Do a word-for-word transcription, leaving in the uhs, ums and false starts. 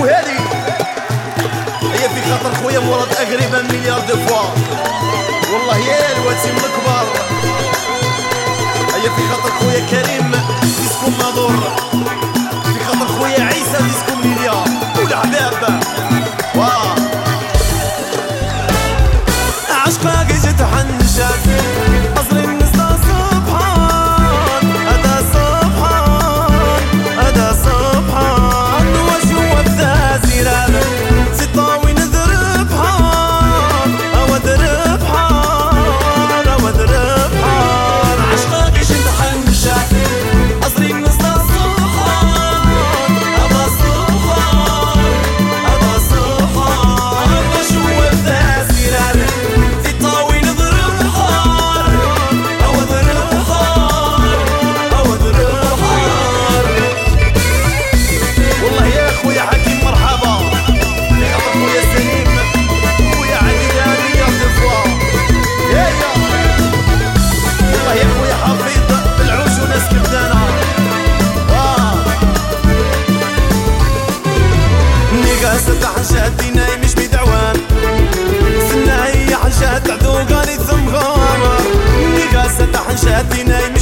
وهذه هي في خاطر خويا مراد تقريبا مليار دو فوا. والله يا الواتم الكبار هي في خاطر خويا كريم ديسكو مادور، في خاطر خويا عيسى ديسكو ميليا والعباب. واه عشقك جيت حنشاف أصري من سبحان هذا سبحان هذا سبحان وشو التأثيرات ستاوي نذرب حان أو ذرب حان أو ذرب حان. عشقك جيت حنشاف أصري من سبحان هذا سبحان هذا سبحان وشو التأثيرات ستة حنشاتي نايم مش بدعوان سنة هي حنشات عذوق غالي ثم غامر. نيقا ستة حنشاتي نايم